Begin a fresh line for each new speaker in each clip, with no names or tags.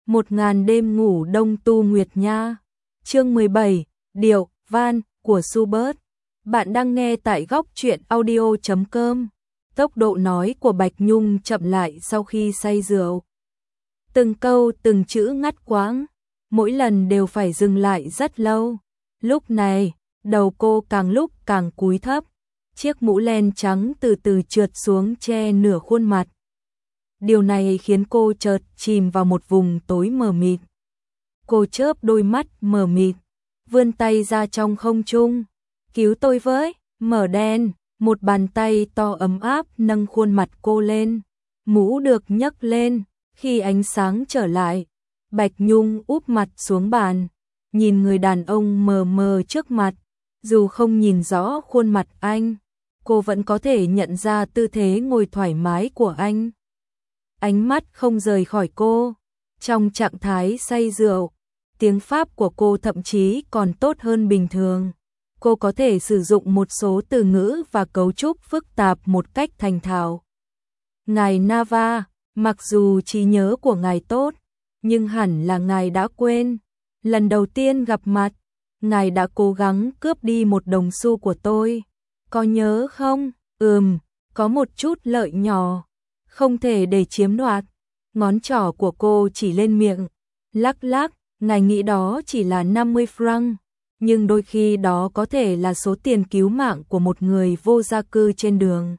1000 đêm ngủ đông tu nguyệt nha. Chương 17, Điệu, Van của Schubert. Bạn đang nghe tại góc truyện audio.com. Tốc độ nói của Bạch Nhung chậm lại sau khi say rượu. Từng câu từng chữ ngắt quãng, mỗi lần đều phải dừng lại rất lâu. Lúc này, đầu cô càng lúc càng cúi thấp, chiếc mũ len trắng từ từ trượt xuống che nửa khuôn mặt. Điều này khiến cô chợt chìm vào một vùng tối mờ mịt. Cô chớp đôi mắt mờ mịt, vươn tay ra trong không trung. Cứu tôi với, mở đèn. Một bàn tay to ấm áp nâng khuôn mặt cô lên. Mũ được nhấc lên. Khi ánh sáng trở lại, Bạch Nhung úp mặt xuống bàn, nhìn người đàn ông mờ mờ trước mặt. Dù không nhìn rõ khuôn mặt anh, cô vẫn có thể nhận ra tư thế ngồi thoải mái của anh. Ánh mắt không rời khỏi cô. Trong trạng thái say rượu, tiếng Pháp của cô thậm chí còn tốt hơn bình thường. Cô có thể sử dụng một số từ ngữ và cấu trúc phức tạp một cách thành thạo. Ngài Nava, mặc dù trí nhớ của ngài tốt, nhưng hẳn là ngài đã quên. Lần đầu tiên gặp mặt, ngài đã cố gắng cướp đi một đồng xu của tôi. Có nhớ không? Có một chút lợi nhỏ. Không thể để chiếm đoạt. Ngón trỏ của cô chỉ lên miệng. Lắc lắc, ngài nghĩ đó chỉ là 50 franc. Nhưng đôi khi đó có thể là số tiền cứu mạng của một người vô gia cư trên đường.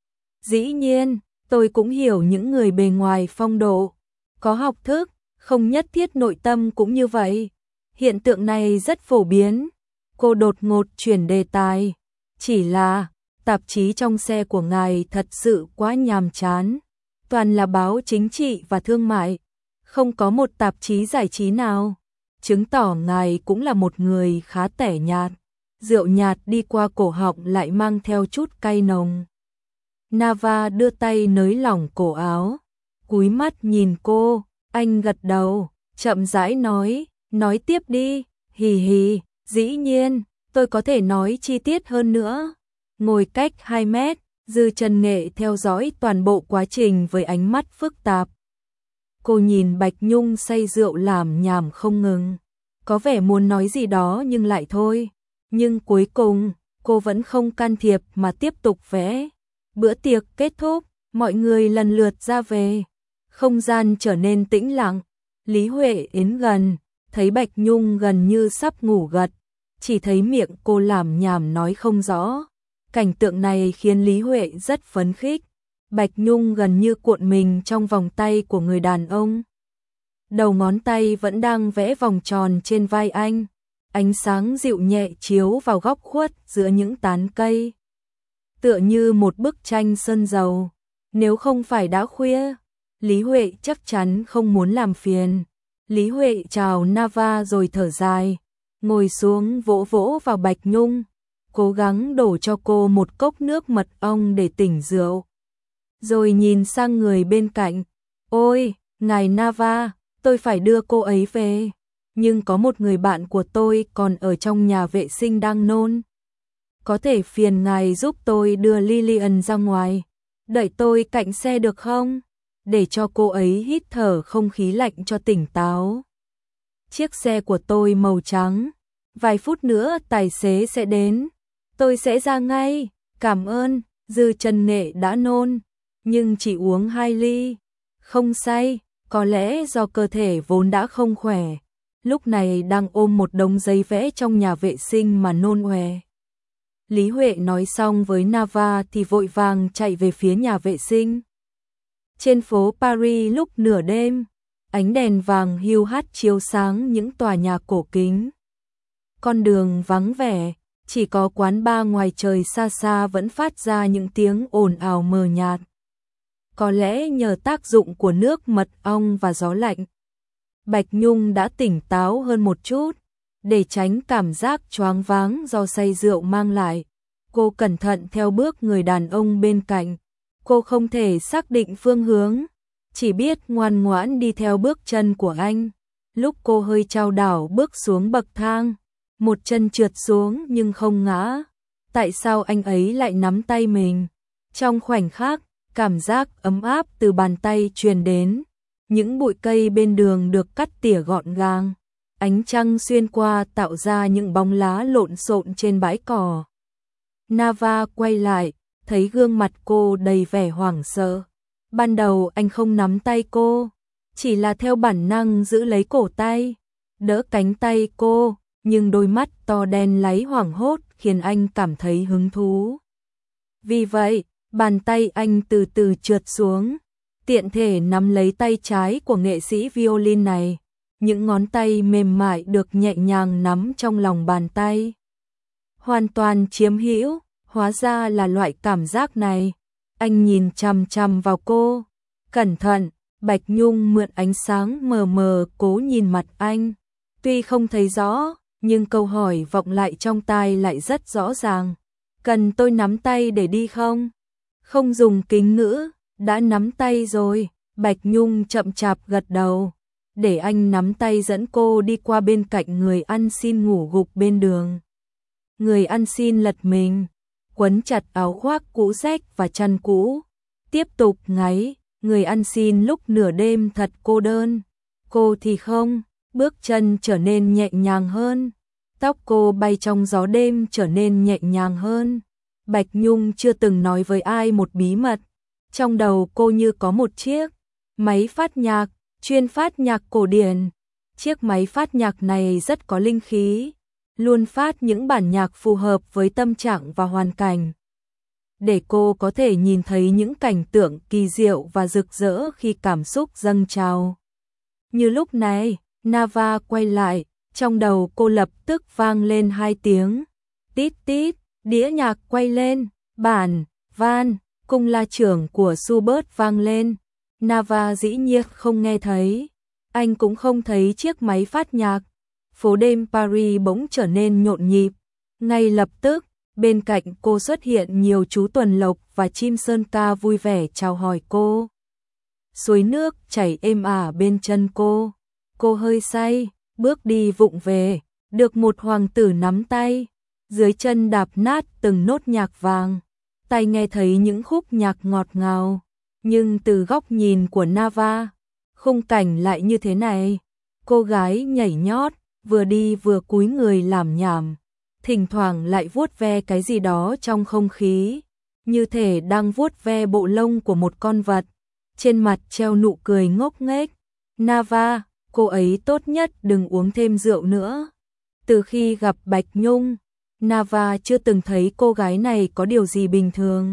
Dĩ nhiên, tôi cũng hiểu những người bề ngoài phong độ, có học thức, không nhất thiết nội tâm cũng như vậy. Hiện tượng này rất phổ biến. Cô đột ngột chuyển đề tài. Chỉ là, tạp chí trong xe của ngài thật sự quá nhàm chán. Toàn là báo chính trị và thương mại. Không có một tạp chí giải trí nào. Chứng tỏ ngài cũng là một người khá tẻ nhạt. Rượu nhạt đi qua cổ họng lại mang theo chút cay nồng. Nava đưa tay nới lỏng cổ áo, cúi mắt nhìn cô. Anh gật đầu, chậm rãi nói tiếp đi. Hì hì, dĩ nhiên, tôi có thể nói chi tiết hơn nữa. Ngồi cách 2 mét, Dư Trần Nghệ theo dõi toàn bộ quá trình với ánh mắt phức tạp. Cô nhìn Bạch Nhung say rượu làm nhảm không ngừng, có vẻ muốn nói gì đó nhưng lại thôi. Nhưng cuối cùng, cô vẫn không can thiệp mà tiếp tục vẽ. Bữa tiệc kết thúc, mọi người lần lượt ra về. Không gian trở nên tĩnh lặng. Lý Huệ đến gần, thấy Bạch Nhung gần như sắp ngủ gật, chỉ thấy miệng cô làm nhảm nói không rõ. Cảnh tượng này khiến Lý Huệ rất phấn khích. Bạch Nhung gần như cuộn mình trong vòng tay của người đàn ông. Đầu ngón tay vẫn đang vẽ vòng tròn trên vai anh. Ánh sáng dịu nhẹ chiếu vào góc khuất giữa những tán cây. Tựa như một bức tranh sơn dầu. Nếu không phải đã khuya, Lý Huệ chắc chắn không muốn làm phiền. Lý Huệ chào Nava rồi thở dài, ngồi xuống vỗ vỗ vào Bạch Nhung, cố gắng đổ cho cô một cốc nước mật ong để tỉnh rượu. Rồi nhìn sang người bên cạnh. Ôi, ngài Nava, tôi phải đưa cô ấy về. Nhưng có một người bạn của tôi còn ở trong nhà vệ sinh đang nôn. Có thể phiền ngài giúp tôi đưa Lillian ra ngoài. Đợi tôi cạnh xe được không? Để cho cô ấy hít thở không khí lạnh cho tỉnh táo. Chiếc xe của tôi màu trắng. Vài phút nữa tài xế sẽ đến. Tôi sẽ ra ngay. Cảm ơn. Dư Trần Nghệ đã nôn, nhưng chỉ uống 2 ly. Không say, có lẽ do cơ thể vốn đã không khỏe. Lúc này đang ôm một đống giấy vẽ trong nhà vệ sinh mà nôn ọe. Lý Huệ nói xong với Nava thì vội vàng chạy về phía nhà vệ sinh. Trên phố Paris lúc nửa đêm, ánh đèn vàng hiu hắt chiếu sáng những tòa nhà cổ kính. Con đường vắng vẻ, chỉ có quán bar ngoài trời xa xa vẫn phát ra những tiếng ồn ào mờ nhạt. Có lẽ nhờ tác dụng của nước mật ong và gió lạnh, Bạch Nhung đã tỉnh táo hơn một chút. Để tránh cảm giác choáng váng do say rượu mang lại, cô cẩn thận theo bước người đàn ông bên cạnh. Cô không thể xác định phương hướng, chỉ biết ngoan ngoãn đi theo bước chân của anh. Lúc cô hơi chao đảo bước xuống bậc thang, một chân trượt xuống nhưng không ngã. Tại sao anh ấy lại nắm tay mình? Trong khoảnh khắc, cảm giác ấm áp từ bàn tay truyền đến, Những bụi cây bên đường được cắt tỉa gọn gàng, ánh trăng xuyên qua tạo ra những bóng lá lộn xộn trên bãi cỏ. Nava quay lại, thấy gương mặt cô đầy vẻ hoảng sợ. Ban đầu anh không nắm tay cô, chỉ là theo bản năng giữ lấy cổ tay, đỡ cánh tay cô, nhưng đôi mắt to đen láy hoảng hốt khiến anh cảm thấy hứng thú. Vì vậy, bàn tay anh từ từ trượt xuống, tiện thể nắm lấy tay trái của nghệ sĩ violin này. Những ngón tay mềm mại được nhẹ nhàng nắm trong lòng bàn tay. Hoàn toàn chiếm hữu, hóa ra là loại cảm giác này. Anh nhìn chằm chằm vào cô, cẩn thận. Bạch Nhung mượn ánh sáng mờ mờ cố nhìn mặt anh. Tuy không thấy rõ, nhưng câu hỏi vọng lại trong tai lại rất rõ ràng. Cần tôi nắm tay để đi không? Không dùng kính ngữ, đã nắm tay rồi. Bạch Nhung chậm chạp gật đầu, để anh nắm tay dẫn cô đi qua bên cạnh người ăn xin ngủ gục bên đường. Người ăn xin lật mình, quấn chặt áo khoác cũ rách và chăn cũ, tiếp tục ngáy. Người ăn xin lúc nửa đêm thật cô đơn, cô thì không, bước chân trở nên nhẹ nhàng hơn, tóc cô bay trong gió đêm trở nên nhẹ nhàng hơn. Bạch Nhung chưa từng nói với ai một bí mật, trong đầu cô như có một chiếc máy phát nhạc, chuyên phát nhạc cổ điển. Chiếc máy phát nhạc này rất có linh khí, luôn phát những bản nhạc phù hợp với tâm trạng và hoàn cảnh, để cô có thể nhìn thấy những cảnh tượng kỳ diệu và rực rỡ khi cảm xúc dâng trào. Như lúc này, Nava quay lại, trong đầu cô lập tức vang lên 2 tiếng. Tít tít, đĩa nhạc quay lên, bản, van, cung la trưởng của Schubert vang lên. Nava dĩ nhiên không nghe thấy, anh cũng không thấy chiếc máy phát nhạc. Phố đêm Paris bỗng trở nên nhộn nhịp. Ngay lập tức, bên cạnh cô xuất hiện nhiều chú tuần lộc và chim sơn ca vui vẻ chào hỏi cô. Suối nước chảy êm ả bên chân cô. Cô hơi say, bước đi vụng về, được một hoàng tử nắm tay. Dưới chân đạp nát từng nốt nhạc vàng. Tai nghe thấy những khúc nhạc ngọt ngào. Nhưng từ góc nhìn của Nava, khung cảnh lại như thế này. Cô gái nhảy nhót, vừa đi vừa cúi người làm nhảm. Thỉnh thoảng lại vuốt ve cái gì đó trong không khí, như thể đang vuốt ve bộ lông của một con vật. Trên mặt treo nụ cười ngốc nghếch. Nava, cô ấy tốt nhất đừng uống thêm rượu nữa. Từ khi gặp Bạch Nhung, Nava chưa từng thấy cô gái này có điều gì bình thường.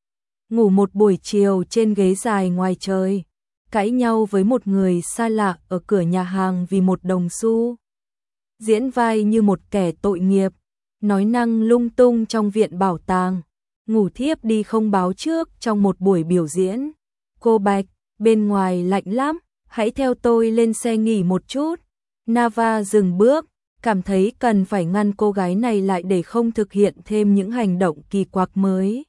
Ngủ một buổi chiều trên ghế dài ngoài trời, cãi nhau với một người xa lạ ở cửa nhà hàng vì một đồng xu. Diễn vai như một kẻ tội nghiệp, nói năng lung tung trong viện bảo tàng, ngủ thiếp đi không báo trước trong một buổi biểu diễn. Cô Bạch, bên ngoài lạnh lắm, hãy theo tôi lên xe nghỉ một chút. Nava dừng bước, cảm thấy cần phải ngăn cô gái này lại để không thực hiện thêm những hành động kỳ quặc mới.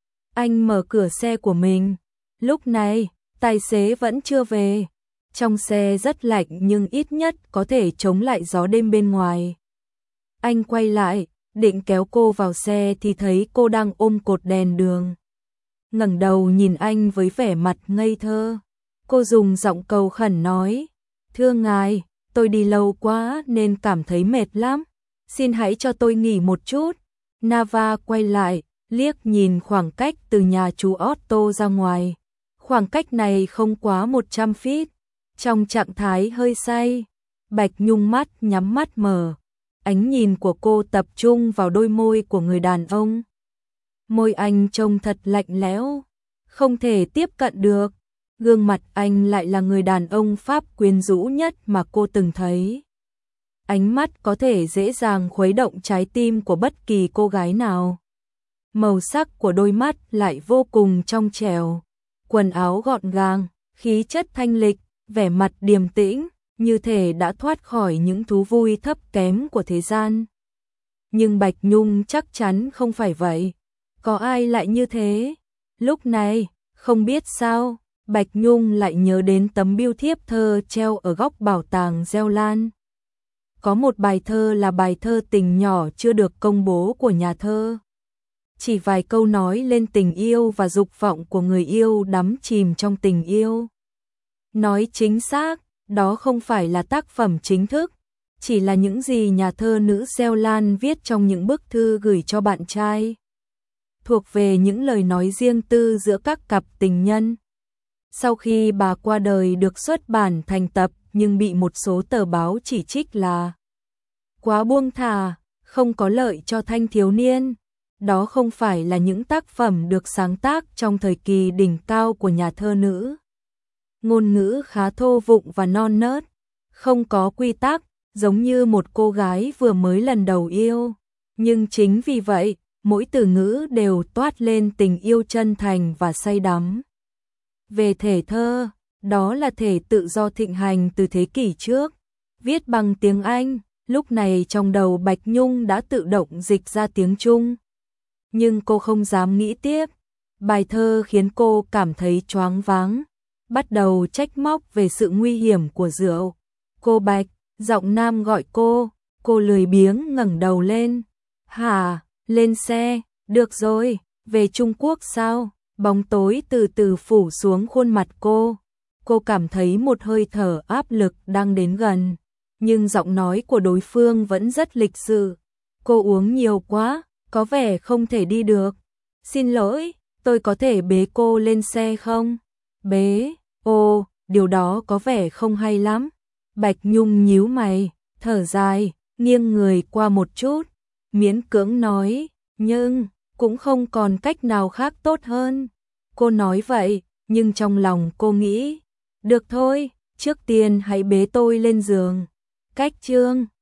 Anh mở cửa xe của mình. Lúc này, tài xế vẫn chưa về. Trong xe rất lạnh nhưng ít nhất có thể chống lại gió đêm bên ngoài. Anh quay lại, định kéo cô vào xe thì thấy cô đang ôm cột đèn đường. Ngẩng đầu nhìn anh với vẻ mặt ngây thơ. Cô dùng giọng cầu khẩn nói, thưa ngài, tôi đi lâu quá nên cảm thấy mệt lắm. Xin hãy cho tôi nghỉ một chút. Nava quay lại, liếc nhìn khoảng cách từ nhà chú Otto ra ngoài. Khoảng cách này không quá 100 feet. Trong trạng thái hơi say, Bạch Nhung mắt nhắm mắt mở. Ánh nhìn của cô tập trung vào đôi môi của người đàn ông. Môi anh trông thật lạnh lẽo, không thể tiếp cận được. Gương mặt anh lại là người đàn ông Pháp quyến rũ nhất mà cô từng thấy. Ánh mắt có thể dễ dàng khuấy động trái tim của bất kỳ cô gái nào. Màu sắc của đôi mắt lại vô cùng trong trẻo. Quần áo gọn gàng, khí chất thanh lịch, vẻ mặt điềm tĩnh, như thể đã thoát khỏi những thú vui thấp kém của thế gian. Nhưng Bạch Nhung chắc chắn không phải vậy. Có ai lại như thế? Lúc này, không biết sao, Bạch Nhung lại nhớ đến tấm bưu thiếp thơ treo ở góc bảo tàng Gieo Lan. Có một bài thơ là bài thơ tình nhỏ chưa được công bố của nhà thơ. Chỉ vài câu nói lên tình yêu và dục vọng của người yêu đắm chìm trong tình yêu. Nói chính xác, đó không phải là tác phẩm chính thức, chỉ là những gì nhà thơ nữ Xeo Lan viết trong những bức thư gửi cho bạn trai, thuộc về những lời nói riêng tư giữa các cặp tình nhân. Sau khi bà qua đời được xuất bản thành tập nhưng bị một số tờ báo chỉ trích là quá buông thả, không có lợi cho thanh thiếu niên. Đó không phải là những tác phẩm được sáng tác trong thời kỳ đỉnh cao của nhà thơ nữ. Ngôn ngữ khá thô vụng và non nớt, không có quy tắc, giống như một cô gái vừa mới lần đầu yêu. Nhưng chính vì vậy, mỗi từ ngữ đều toát lên tình yêu chân thành và say đắm. Về thể thơ, đó là thể tự do thịnh hành từ thế kỷ trước, viết bằng tiếng Anh, lúc này trong đầu Bạch Nhung đã tự động dịch ra tiếng Trung. Nhưng cô không dám nghĩ tiếp, bài thơ khiến cô cảm thấy choáng váng, bắt đầu trách móc về sự nguy hiểm của rượu. Cô Bạch, giọng nam gọi cô lười biếng ngẩng đầu lên. Hả, lên xe, được rồi, về Trung Quốc sao? Bóng tối từ từ phủ xuống khuôn mặt cô cảm thấy một hơi thở áp lực đang đến gần, nhưng giọng nói của đối phương vẫn rất lịch sự. Cô uống nhiều quá, có vẻ không thể đi được. Xin lỗi, tôi có thể bế cô lên xe không? Bế, ồ, điều đó có vẻ không hay lắm. Bạch Nhung nhíu mày, thở dài, nghiêng người qua một chút, miễn cưỡng nói, nhưng cũng không còn cách nào khác tốt hơn. Cô nói vậy, nhưng trong lòng cô nghĩ, được thôi, trước tiên hãy bế tôi lên giường. Cách chương